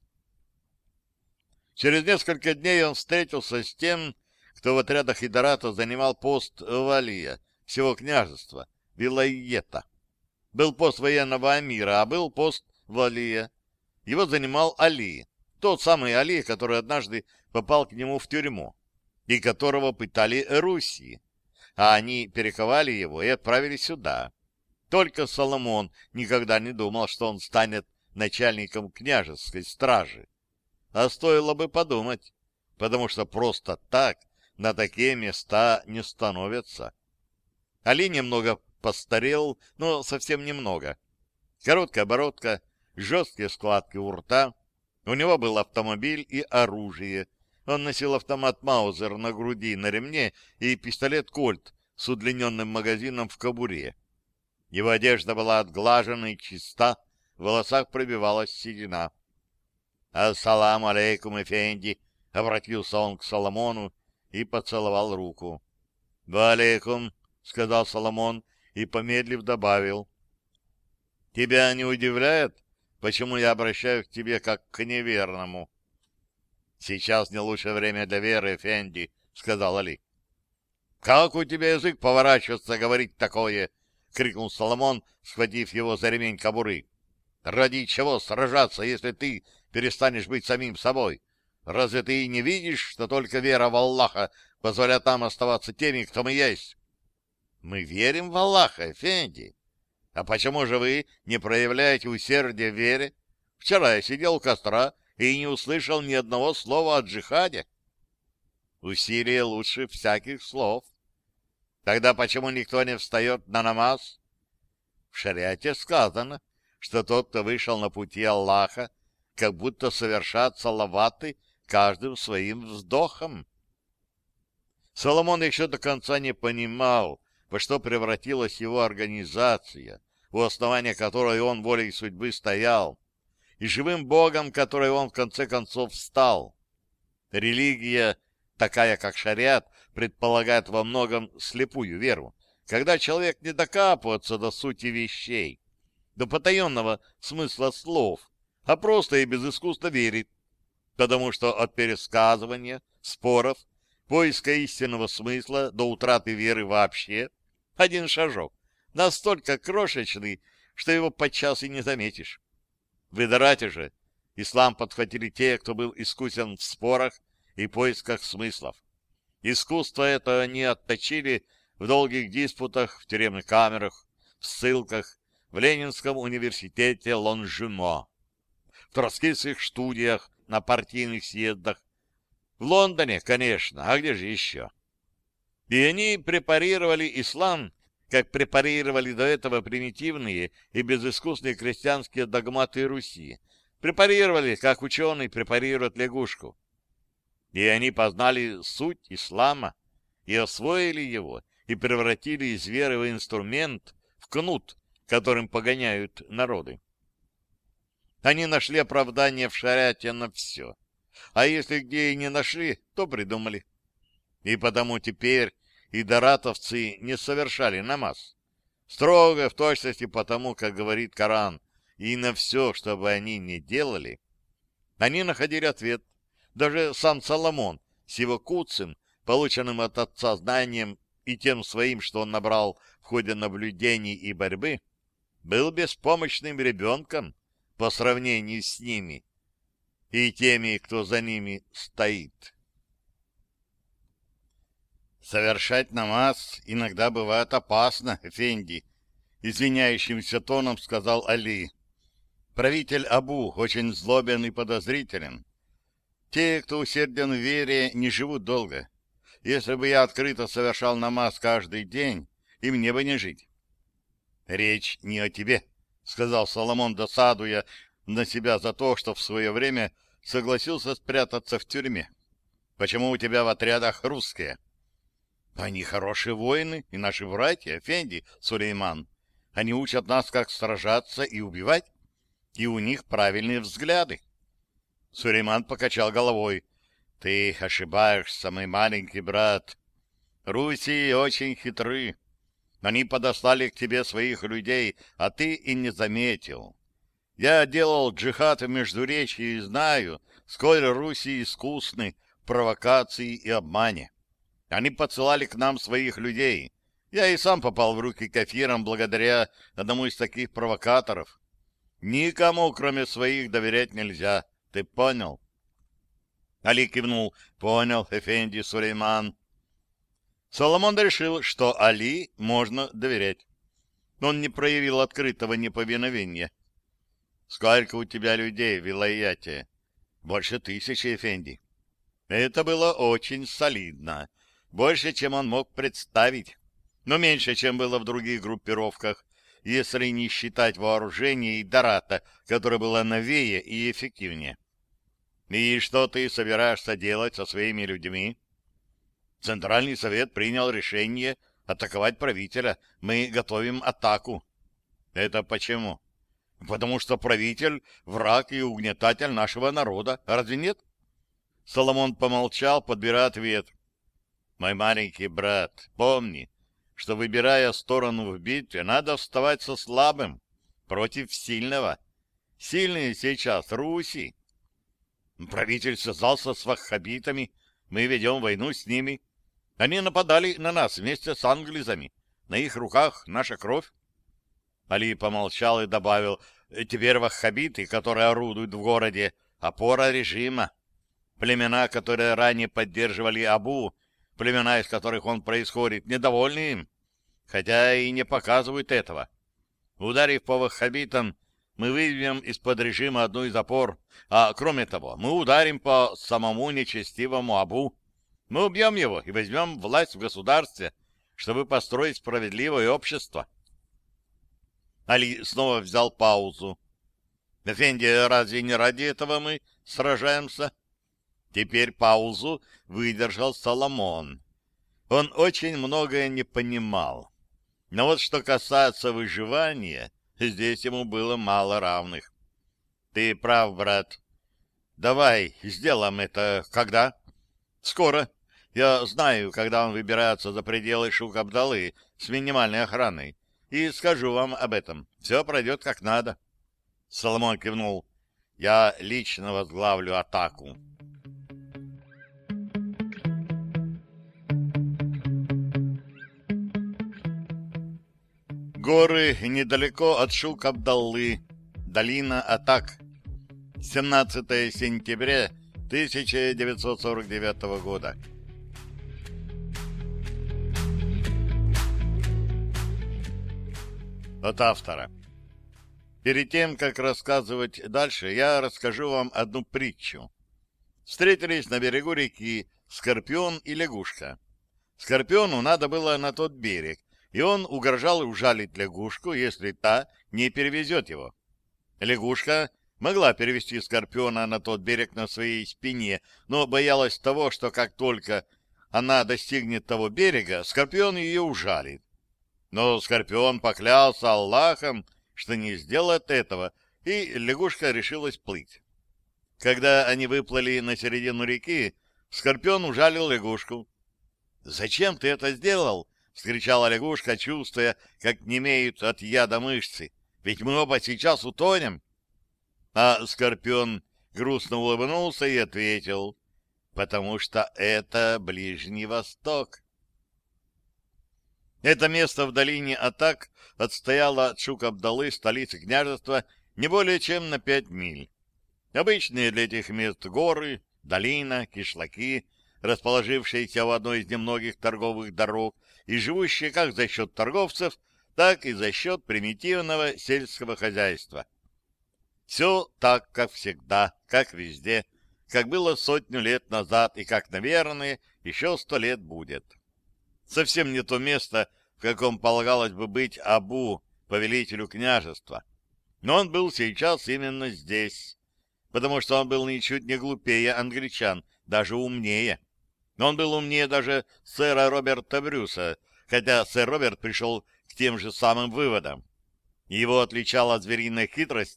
Через несколько дней он встретился с тем, кто в отрядах Идората занимал пост валия всего княжества, вилайета. Был пост военного амира, а был пост валия. Его занимал Али, тот самый Али, который однажды попал к нему в тюрьму, и которого пытали Руси. А они перековали его и отправили сюда. Только Соломон никогда не думал, что он станет начальником княжеской стражи. А стоило бы подумать, потому что просто так на такие места не становятся. Али немного постарел, но совсем немного. Короткая бородка, жесткие складки у рта. У него был автомобиль и оружие. Он носил автомат Маузер на груди, на ремне и пистолет Кольт с удлиненным магазином в кобуре. Его одежда была отглажена и чиста, в волосах пробивалась седина. «Ассаламу алейкум, эфенди!» — обратился он к Соломону и поцеловал руку. «Ва алейкум!» — сказал Соломон и, помедлив, добавил. «Тебя не удивляет, почему я обращаюсь к тебе как к неверному?» «Сейчас не лучшее время для веры, эфенди», — сказал Али. «Как у тебя язык поворачиваться говорить такое?» — крикнул Соломон, схватив его за ремень кобуры. «Ради чего сражаться, если ты перестанешь быть самим собой? Разве ты не видишь, что только вера в Аллаха позволяет нам оставаться теми, кто мы есть?» «Мы верим в Аллаха, эфенди. А почему же вы не проявляете усердие в вере? Вчера я сидел у костра и не услышал ни одного слова о джихаде». «Усилие лучше всяких слов. Тогда почему никто не встает на намаз?» В шариате сказано, что тот, кто вышел на пути Аллаха, как будто совершат салаваты каждым своим вздохом. Соломон еще до конца не понимал, во что превратилась его организация, у основания которой он волей судьбы стоял, и живым богом, который он в конце концов стал. Религия, такая как шариат, предполагает во многом слепую веру, когда человек не докапывается до сути вещей, до потаенного смысла слов, а просто и безыскусно верит, потому что от пересказывания, споров, поиска истинного смысла до утраты веры вообще один шажок, настолько крошечный, что его подчас и не заметишь. В Идорате же ислам подхватили те, кто был искусен в спорах и поисках смыслов. Искусство это они отточили в долгих диспутах в тюремных камерах, в ссылках, в Ленинском университете Лонжумо, в троцкистских студиях, на партийных съездах. В Лондоне, конечно, а где же еще? И они препарировали ислам, как препарировали до этого примитивные и безыскусные крестьянские догматы Руси. Препарировали, как ученый препарирует лягушку. И они познали суть ислама, и освоили его, и превратили из веры в инструмент, в кнут, которым погоняют народы. Они нашли оправдание в шариате на все. А если где и не нашли, то придумали. И потому теперь идоратовцы не совершали намаз. Строго в точности потому, как говорит Коран, и на все, что бы они ни делали, они находили ответ. Даже сам Соломон с его куцым, полученным от отца знанием и тем своим, что он набрал в ходе наблюдений и борьбы, был беспомощным ребенком по сравнению с ними и теми, кто за ними стоит. «Совершать намаз иногда бывает опасно, эфенди», — извиняющимся тоном сказал Али. «Правитель Абу очень злобен и подозрителен. Те, кто усерден в вере, не живут долго. Если бы я открыто совершал намаз каждый день, и мне бы не жить». «Речь не о тебе», — сказал Соломон, досадуя на себя за то, что в свое время согласился спрятаться в тюрьме. «Почему у тебя в отрядах русские?» «Они хорошие воины и наши братья, эфенди, Сулейман. Они учат нас, как сражаться и убивать. и у них правильные взгляды. Сулейман покачал головой. Ты ошибаешься, мой маленький брат. Руси очень хитры. Они подослали к тебе своих людей, а ты и не заметил. Я делал джихад в Междуречье и знаю, сколь Руси искусны в провокации и обмане. Они подсылали к нам своих людей. Я и сам попал в руки кафирам благодаря одному из таких провокаторов. Никому, кроме своих, доверять нельзя. Ты понял? Али кивнул. Понял, эфенди Сулейман. Соломон решил, что Али можно доверять. Он не проявил открытого неповиновения. Сколько у тебя людей в вилаяте? Больше 1000, эфенди. Это было очень солидно. Больше, чем он мог представить. Но меньше, чем было в других группировках, если не считать вооружение и Дората, которое было новее и эффективнее. И что ты собираешься делать со своими людьми? Центральный совет принял решение атаковать правителя. Мы готовим атаку. Это почему? Потому что правитель — враг и угнетатель нашего народа. Разве нет? Соломон помолчал, подбирая ответ. Мой маленький брат, помни, что, выбирая сторону в битве, надо вставать со слабым против сильного. Сильные сейчас Руси. Правитель связался с ваххабитами. Мы ведем войну с ними. Они нападали на нас вместе с англизами. На их руках наша кровь. Али помолчал и добавил, теперь ваххабиты, которые орудуют в городе, опора режима. Племена, которые ранее поддерживали Абу, племена, из которых он происходит, недовольны им, хотя и не показывают этого. Ударив по ваххабитам, мы выведем из-под режима одну из опор, а кроме того, мы ударим по самому нечестивому Абу. Мы убьем его и возьмем власть в государстве, чтобы построить справедливое общество. Али снова взял паузу. Эфенди, разве не ради этого мы сражаемся? Теперь паузу выдержал Соломон. Он очень многое не понимал. Но вот что касается выживания, здесь ему было мало равных. Ты прав, брат. Давай сделаем это. Когда? Скоро. Я знаю, когда он выбирается за пределы Шук-Абдалы с минимальной охраной. И скажу вам об этом. Все пройдет как надо. Соломон кивнул. Я лично возглавлю атаку. Горы недалеко от Шук-Абдаллы. Долина Атак. 17 сентября 1949 года. От автора. Перед тем, как рассказывать дальше, я расскажу вам одну притчу. Встретились на берегу реки Скорпион и лягушка. Скорпиону надо было на тот берег, и он угрожал ужалить лягушку, если та не перевезет его. Лягушка могла перевести Скорпиона на тот берег на своей спине, но боялась того, что как только она достигнет того берега, Скорпион ее ужалит. Но Скорпион поклялся Аллахом, что не сделает этого, и лягушка решилась плыть. Когда они выплыли на середину реки, Скорпион ужалил лягушку. «Зачем ты это сделал?» — вскричала лягушка, чувствуя, как немеют от яда мышцы. «Ведь мы оба сейчас утонем». А Скорпион грустно улыбнулся и ответил: «Потому что это Ближний Восток». Это место в долине Атак отстояло от Шук-Абдаллы, столицы княжества, не более чем на 5 миль. Обычные для этих мест горы, долина, кишлаки, расположившиеся в одной из немногих торговых дорог и живущие как за счет торговцев, так и за счет примитивного сельского хозяйства. Все так, как всегда, как везде, как было 100 лет назад и как, наверное, еще 100 лет будет. Совсем не то место, в каком полагалось бы быть Абу, повелителю княжества. Но он был сейчас именно здесь, потому что он был ничуть не глупее англичан, даже умнее. Но он был умнее даже сэра Роберта Брюса, хотя сэр Роберт пришел к тем же самым выводам. Его отличала звериная хитрость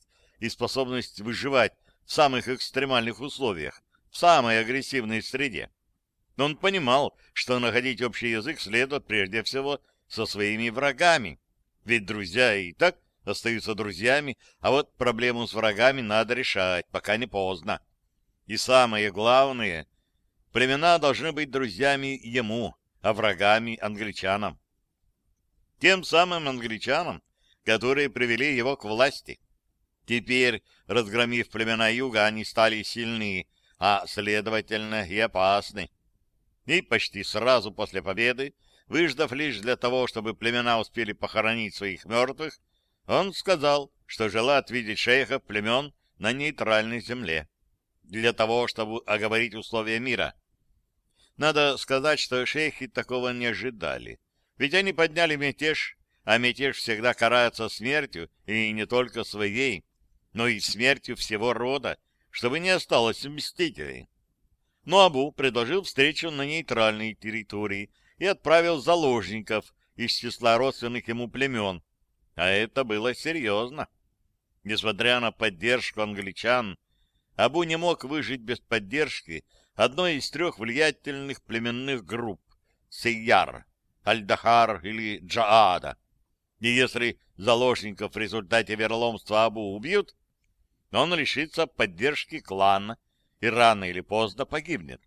и способность выживать в самых экстремальных условиях, в самой агрессивной среде. Но он понимал, что находить общий язык следует прежде всего со своими врагами, ведь друзья и так остаются друзьями, а вот проблему с врагами надо решать, пока не поздно. И самое главное, племена должны быть друзьями ему, а врагами англичанам. Тем самым англичанам, которые привели его к власти. Теперь, разгромив племена юга, они стали сильны, а, следовательно, и опасны. И почти сразу после победы, выждав лишь для того, чтобы племена успели похоронить своих мертвых, он сказал, что желает видеть шейхов племен на нейтральной земле, для того, чтобы оговорить условия мира. Надо сказать, что шейхи такого не ожидали, ведь они подняли мятеж, а мятеж всегда карается смертью, и не только своей, но и смертью всего рода, чтобы не осталось мстителей. Но Абу предложил встречу на нейтральной территории и отправил заложников из числа родственных ему племен, а это было серьезно. Несмотря на поддержку англичан, Абу не мог выжить без поддержки одной из трех влиятельных племенных групп — Сейяр, Аль-Дахар или Джаада. И если заложников в результате вероломства Абу убьют, он лишится поддержки клана и рано или поздно погибнет.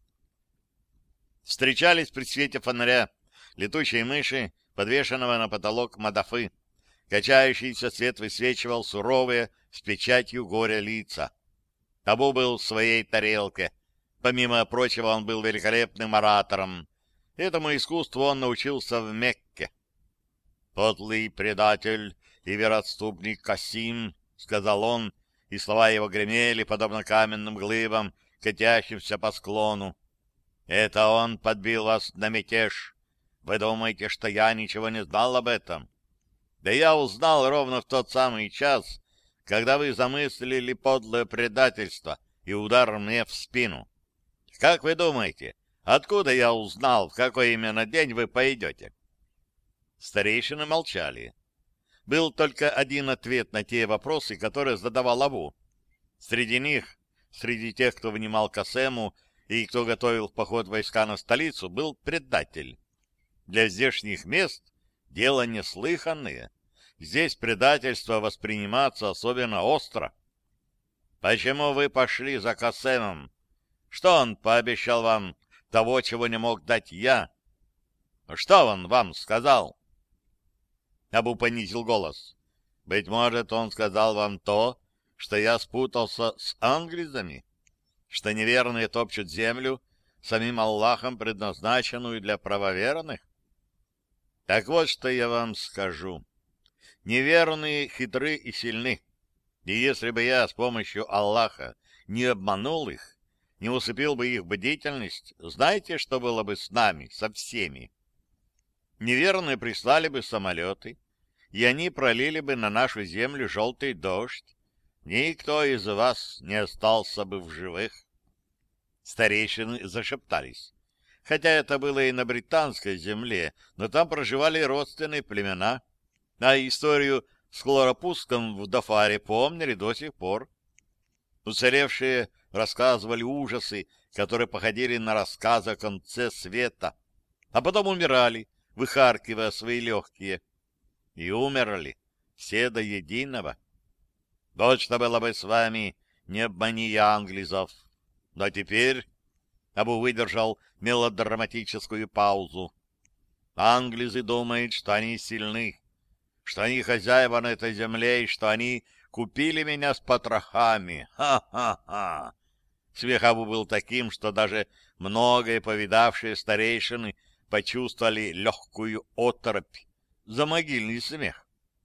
Встречались при свете фонаря летучие мыши, подвешенного на потолок мадафы. Качающийся свет высвечивал суровые с печатью горя лица. Абу был в своей тарелке. Помимо прочего, он был великолепным оратором. Этому искусству он научился в Мекке. «Подлый предатель и вероотступник Касим», — сказал он, и слова его гремели, подобно каменным глыбам, катящимся по склону. «Это он подбил вас на мятеж. Вы думаете, что я ничего не знал об этом? Да я узнал ровно в тот самый час, когда вы замыслили подлое предательство и удар мне в спину. Как вы думаете, откуда я узнал, в какой именно день вы пойдете?» Старейшины молчали. Был только один ответ на те вопросы, которые задавал Абу. Среди них, среди тех, кто внимал Касему и кто готовил в поход войска на столицу, был предатель. Для здешних мест дело неслыханное. Здесь предательство воспринимается особенно остро. Почему вы пошли за Касемом? Что он пообещал вам того, чего не мог дать я? Что он вам сказал? Абу понизил голос. Быть может, он сказал вам то, что я спутался с англизами, что неверные топчут землю, самим Аллахом предназначенную для правоверных? Так вот, что я вам скажу. Неверные хитры и сильны, и если бы я с помощью Аллаха не обманул их, не усыпил бы их бдительность, знаете, что было бы с нами, со всеми? Неверные прислали бы самолеты, и они пролили бы на нашу землю желтый дождь. Никто из вас не остался бы в живых. Старейшины зашептались. Хотя это было и на британской земле, но там проживали родственные племена, а историю с хлоропуском в Дафаре помнили до сих пор. Уцелевшие рассказывали ужасы, которые походили на рассказы о конце света, а потом умирали, выхаркивая свои легкие. И умерли все до единого. Вот что было бы с вами, не обмани я англизов. Но теперь Абу выдержал мелодраматическую паузу. Англизы думают, что они сильны, что они хозяева на этой земле, и что они купили меня с потрохами. Ха-ха-ха! Смех Абу был таким, что даже многое повидавшие старейшины почувствовали легкую оторопь, замогильный смех.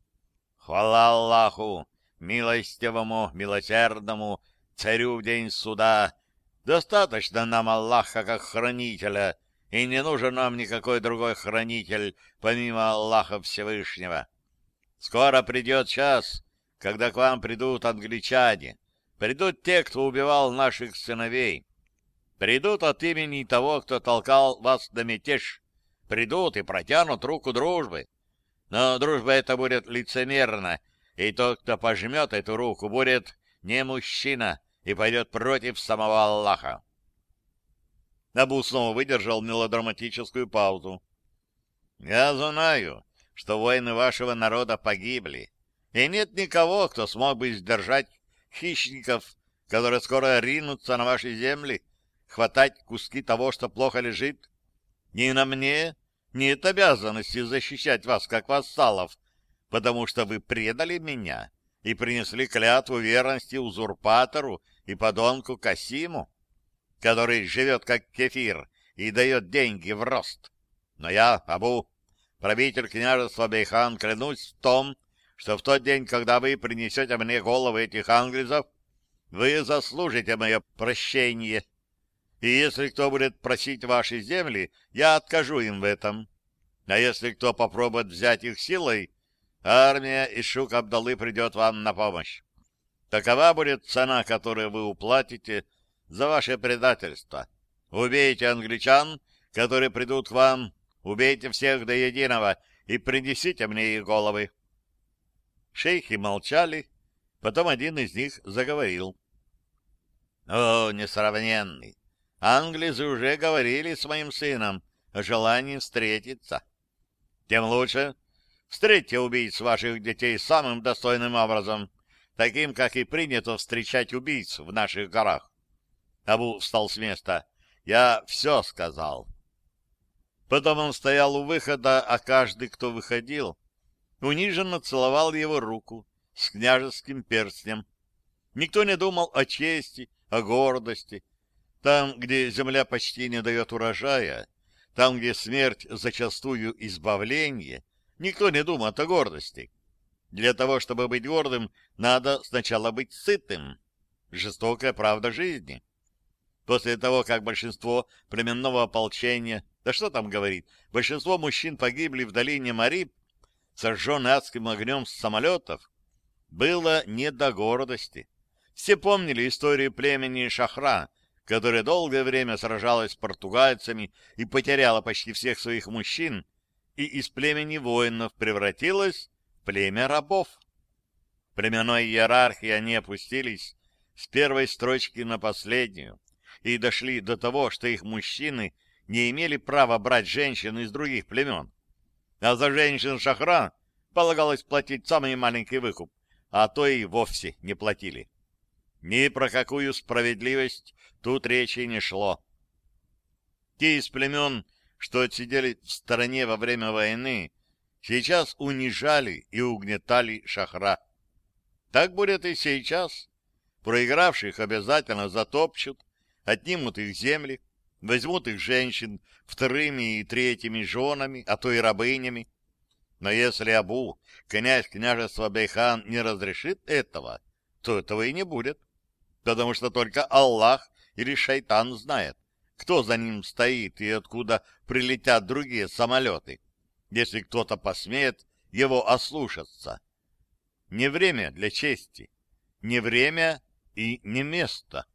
Хвала Аллаху, милостивому, милосердному, царю в день суда! Достаточно нам Аллаха как хранителя, и не нужен нам никакой другой хранитель, помимо Аллаха Всевышнего. Скоро придет час, когда к вам придут англичане, придут те, кто убивал наших сыновей, придут от имени того, кто толкал вас на мятеж, придут и протянут руку дружбы. Но дружба эта будет лицемерна, и тот, кто пожмет эту руку, будет не мужчина и пойдет против самого Аллаха. Абу снова выдержал мелодраматическую паузу. «Я знаю, что воины вашего народа погибли, и нет никого, кто смог бы сдержать хищников, которые скоро ринутся на ваши земли, хватать куски того, что плохо лежит. Ни на мне нет обязанности защищать вас, как вассалов, потому что вы предали меня и принесли клятву верности узурпатору и подонку Касиму, который живет как кефир и дает деньги в рост. Но я, Абу, правитель княжества Бейхан, клянусь в том, что в тот день, когда вы принесете мне головы этих англизов, вы заслужите мое прощение. И если кто будет просить ваши земли, я откажу им в этом. А если кто попробует взять их силой, армия Ишук Абдаллы придет вам на помощь. Такова будет цена, которую вы уплатите за ваше предательство. Убейте англичан, которые придут к вам, убейте всех до единого и принесите мне их головы. Шейхи молчали, потом один из них заговорил. — О, несравненный! Англизы уже говорили с моим сыном о желании встретиться. Тем лучше. Встретьте убийц ваших детей самым достойным образом, таким, как и принято встречать убийц в наших горах. Абу встал с места. Я все сказал. Потом он стоял у выхода, а каждый, кто выходил, униженно целовал его руку с княжеским перстнем. Никто не думал о чести, о гордости. Там, где земля почти не дает урожая, там, где смерть зачастую избавление, никто не думает о гордости. Для того, чтобы быть гордым, надо сначала быть сытым. Жестокая правда жизни. После того, как большинство племенного ополчения, да что там говорить, большинство мужчин погибли в долине Мариб, сожженные адским огнем с самолетов, было не до гордости. Все помнили историю племени Шахра, которое долгое время сражалось с португальцами и потеряло почти всех своих мужчин, и из племени воинов превратилось в племя рабов. В племенной иерархии они опустились с первой строчки на последнюю и дошли до того, что их мужчины не имели права брать женщин из других племен. А за женщин Шахра полагалось платить самый маленький выкуп, а то и вовсе не платили. Ни про какую справедливость тут речи не шло. Те из племен, что отсидели в стороне во время войны, сейчас унижали и угнетали Шахра. Так будет и сейчас. Проигравших обязательно затопчут, отнимут их земли, возьмут их женщин вторыми и третьими женами, а то и рабынями. Но если Абу, князь княжества Бейхан, не разрешит этого, то этого и не будет, потому что только Аллах или шайтан знает, кто за ним стоит и откуда прилетят другие самолеты, если кто-то посмеет его ослушаться. Не время для чести, не время и не место.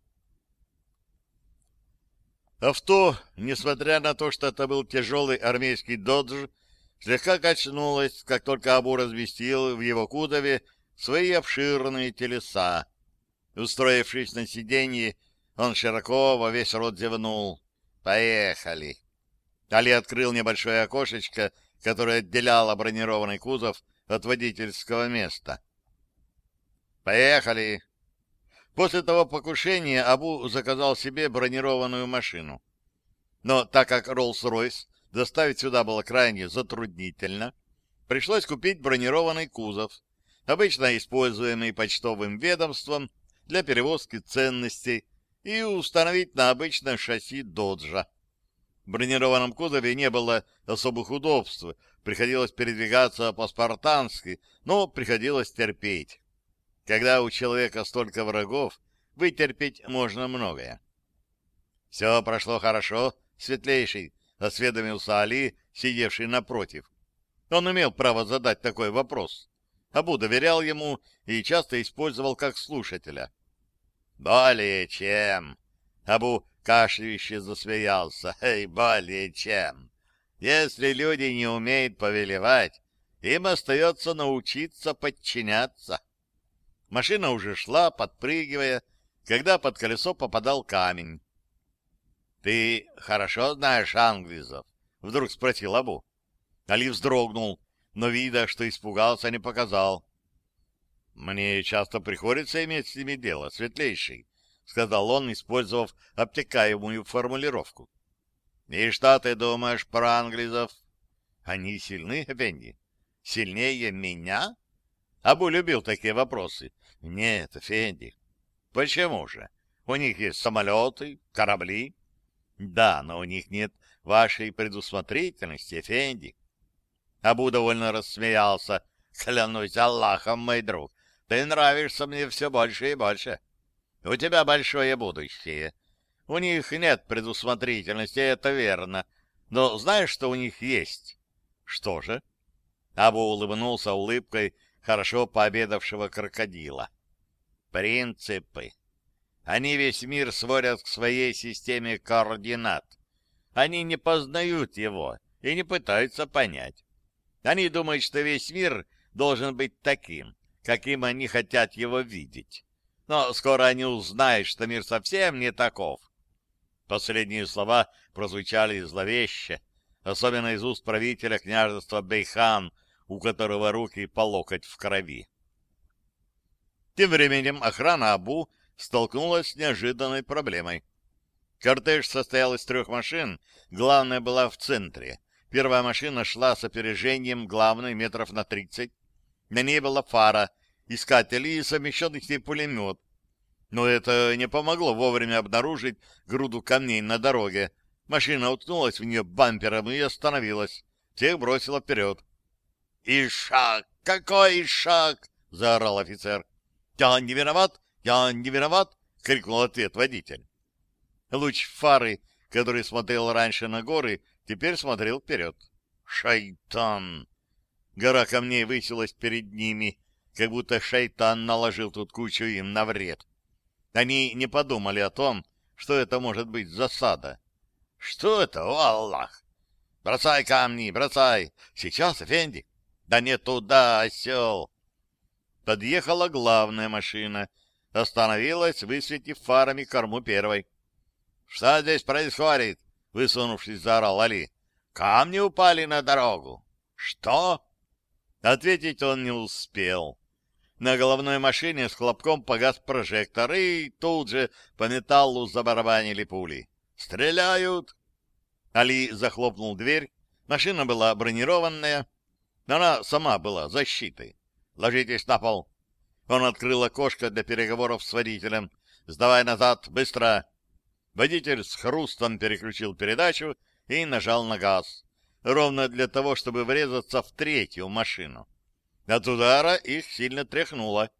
Авто, несмотря на то, что это был тяжелый армейский додж, слегка качнулось, как только Абу разместил в его кузове свои обширные телеса. Устроившись на сиденье, он широко во весь рот зевнул. «Поехали!» Али открыл небольшое окошечко, которое отделяло бронированный кузов от водительского места. «Поехали!» После того покушения Абу заказал себе бронированную машину. Но так как Роллс-Ройс доставить сюда было крайне затруднительно, пришлось купить бронированный кузов, обычно используемый почтовым ведомством для перевозки ценностей, и установить на обычное шасси доджа. В бронированном кузове не было особых удобств, приходилось передвигаться по-спартански, но приходилось терпеть. Когда у человека столько врагов, вытерпеть можно многое. — Все прошло хорошо, светлейший, — осведомился Али, сидевший напротив. Он имел право задать такой вопрос. Абу доверял ему и часто использовал как слушателя. — Более чем. Абу кашляюще засмеялся. — Эй, более чем. Если люди не умеют повелевать, им остается научиться подчиняться. Машина уже шла, подпрыгивая, когда под колесо попадал камень. — Ты хорошо знаешь англизов? — вдруг спросил Абу. Али вздрогнул, но вида, что испугался, не показал. — Мне часто приходится иметь с ними дело, светлейший, — сказал он, использовав обтекаемую формулировку. — И что ты думаешь про англизов? — Они сильны, Эфенди? — Сильнее меня? Абу любил такие вопросы. — Нет, Эфенди. — Почему же? У них есть самолеты, корабли. — Да, но у них нет вашей предусмотрительности, Эфенди. Абу довольно рассмеялся. — Клянусь Аллахом, мой друг, ты нравишься мне все больше и больше. У тебя большое будущее. У них нет предусмотрительности, это верно. Но знаешь, что у них есть? — Что же? Абу улыбнулся улыбкой хорошо пообедавшего крокодила. — Принципы. Они весь мир сводят к своей системе координат. Они не познают его и не пытаются понять. Они думают, что весь мир должен быть таким, каким они хотят его видеть. Но скоро они узнают, что мир совсем не таков. Последние слова прозвучали зловеще, особенно из уст правителя княжества Бейхан, у которого руки по локоть в крови. Тем временем охрана Абу столкнулась с неожиданной проблемой. Кортеж состоял из 3 машин, главная была в центре. Первая машина шла с опережением главной метров на 30. На ней была фара, искатель и совмещенный с ней пулемет. Но это не помогло вовремя обнаружить груду камней на дороге. Машина уткнулась в нее бампером и остановилась. Тех бросила вперед. «Ишак! Какой Ишак!» — заорал офицер. «Я не виноват! Я не виноват!» — крикнул ответ водитель. Луч фары, который смотрел раньше на горы, теперь смотрел вперед. «Шайтан!» Гора камней высилась перед ними, как будто шайтан наложил тут кучу им на вред. Они не подумали о том, что это может быть засада. «Что это, о Аллах? Бросай камни, бросай! Сейчас, Эфенди!» «Да не туда, осел!» Подъехала главная машина, остановилась, высветив фарами корму первой. «Что здесь происходит?» — высунувшись, заорал Али. «Камни упали на дорогу». «Что?» Ответить он не успел. На головной машине с хлопком погас прожектор, и тут же по металлу забарабанили пули. «Стреляют!» Али захлопнул дверь. Машина была бронированная, но она сама была защитой. «Ложитесь на пол!» Он открыл окошко для переговоров с водителем. «Сдавай назад! Быстро!» Водитель с хрустом переключил передачу и нажал на газ. Ровно для того, чтобы врезаться в 3-ю машину. От удара их сильно тряхнуло.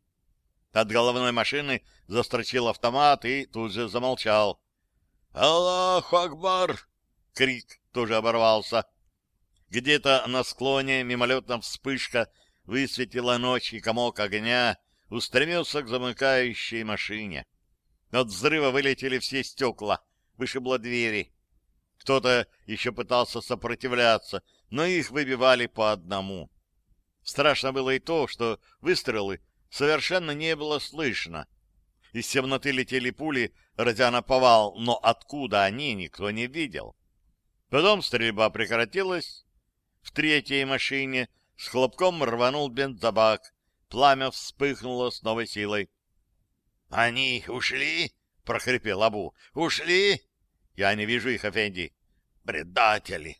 От головной машины застрочил автомат и тут же замолчал. «Аллаху Акбар!» Крик тоже оборвался. Где-то на склоне мимолетная вспышка высветила ночь, и комок огня устремился к замыкающей машине. От взрыва вылетели все стекла, вышибло двери. Кто-то еще пытался сопротивляться, но их выбивали по одному. Страшно было и то, что выстрелы совершенно не было слышно. Из темноты летели пули, разя наповал, но откуда они, никто не видел. Потом стрельба прекратилась. В 3-й машине с хлопком рванул бензобак. Пламя вспыхнуло с новой силой. — Они ушли? — прохрипел Абу. — Ушли? — Я не вижу их, Эфенди. — Предатели!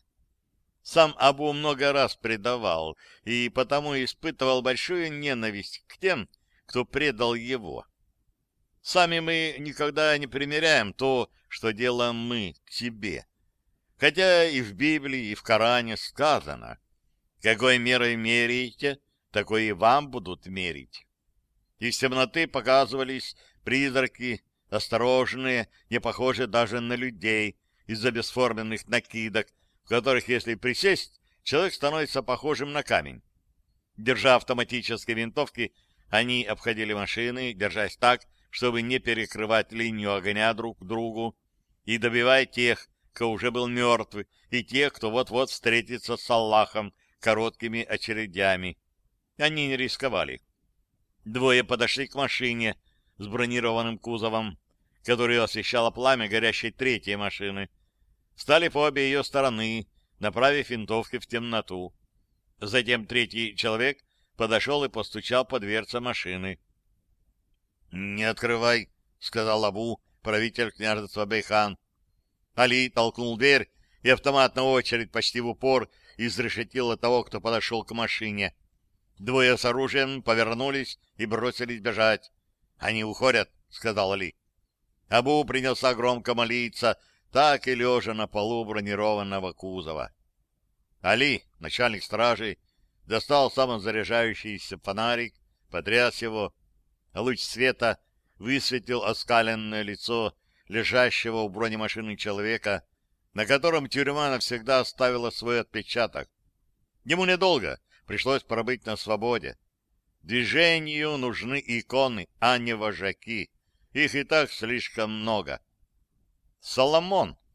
Сам Абу много раз предавал, и потому испытывал большую ненависть к тем, кто предал его. Сами мы никогда не примеряем то, что делаем мы, к себе. Хотя и в Библии, и в Коране сказано: «Какой мерой меряете, такой и вам будут мерить». Из темноты показывались призраки, осторожные, не похожие даже на людей, из-за бесформенных накидок, в которых, если присесть, человек становится похожим на камень. Держа автоматические винтовки, они обходили машины, держась так, чтобы не перекрывать линию огня друг к другу, и добивая тех, кто уже был мертв, и тех, кто вот-вот встретится с Аллахом короткими очередями. Они не рисковали. Двое подошли к машине с бронированным кузовом, которую освещало пламя горящей третьей машины. Стали по обе ее стороны, направив винтовки в темноту. Затем третий человек подошел и постучал по дверце машины. — Не открывай, — сказал Абу, правитель княжества Бейхан. Али толкнул дверь, и автоматная очередь почти в упор изрешетила того, кто подошел к машине. Двое с оружием повернулись и бросились бежать. — Они уходят, — сказал Али. Абу принялся громко молиться, так и лежа на полу бронированного кузова. Али, начальник стражи, достал самозаряжающийся фонарик, потряс его. Луч света высветил оскаленное лицо лежащего у бронемашины человека, на котором тюрьма навсегда оставила свой отпечаток. Ему недолго пришлось пробыть на свободе. Движению нужны иконы, а не вожаки. Их и так слишком много. Соломон